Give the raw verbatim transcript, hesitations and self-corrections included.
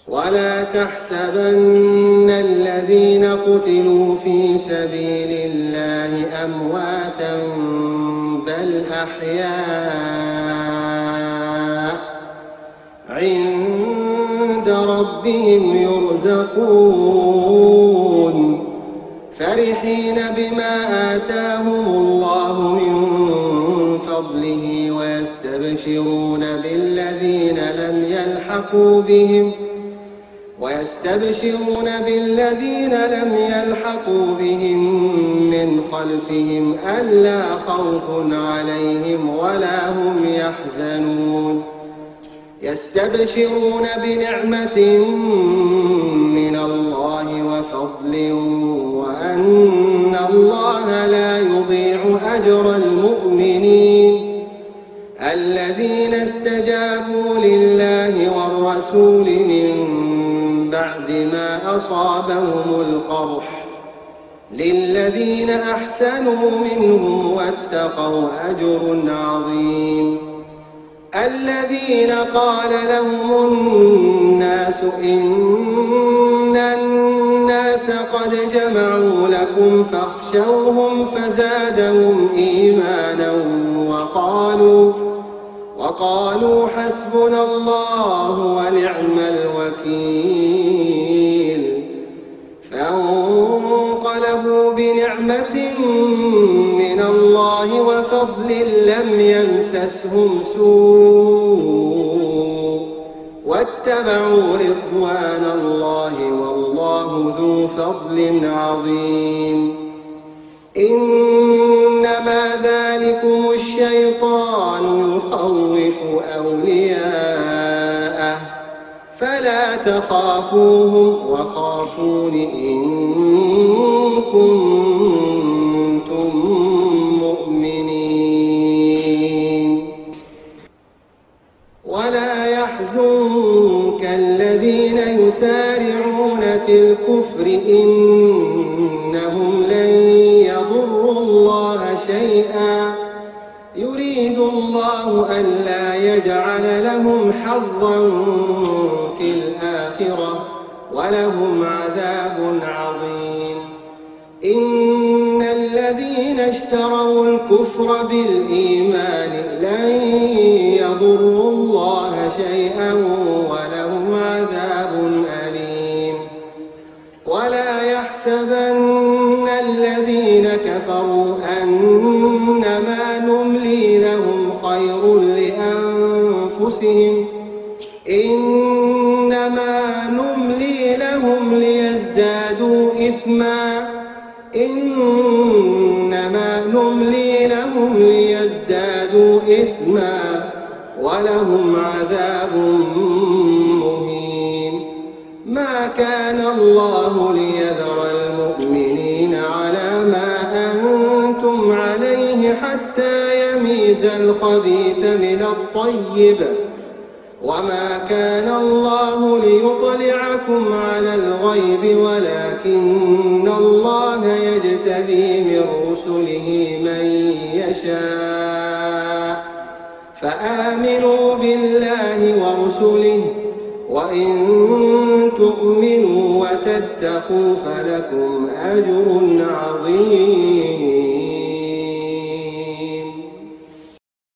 ولا تحسبن الذين قتلوا في سبيل الله أمواتا بل أحياء عند ربهم يرزقون فرحين بما آتاهم الله من فضله ويستبشرون بالذين لم يلحقوا بهم ويستبشرون بالذين لم يلحقوا بهم من خلفهم ألا خوف عليهم ولا هم يحزنون يستبشرون بنعمة من الله وفضل وأن الله لا يضيع أجر المؤمنين الذين استجابوا لله والرسول من بعد ما أصابهم القرح للذين أحسنوا منهم واتقوا أجر عظيم الذين قال لهم الناس إن الناس قد جمعوا لكم فاخشوهم فزادهم إيمانا وقالوا وقالوا حسبنا الله ونعم الوكيل فانقلبوا بنعمة من الله وفضل لم يمسسهم سوء واتبعوا رضوان الله والله ذو فضل عظيم إنما ذلكم الشيطان يخوف أولياءه فلا تخافوهم وخافون إن كنتم مؤمنين ولا يحزنك الذين يسارعون في الكفر إنهم لن يضروا الله شيئا يريد الله ألا يجعل لهم حظا في الآخرة ولهم عذاب عظيم إن الذين اشتروا الكفر بالإيمان لن يضروا الله شيئا ولهم عذاب أليم ولا يحسبن الذين كفروا أنما نملي لهم خير لأنفسهم إنما نملي لهم ليزدادوا إثما إنما نملي لهم ليزدادوا إثما ولهم عذاب مهين ما كان الله ليذر المؤمنين على ما أنتم عليه حتى يميز الخبيث من الطيب وما كان الله ليطلعكم على الغيب ولكن الله يجتبي من رسله من يشاء فآمنوا بالله ورسله وإن تؤمنوا وتتقوا فلكم أجر عظيم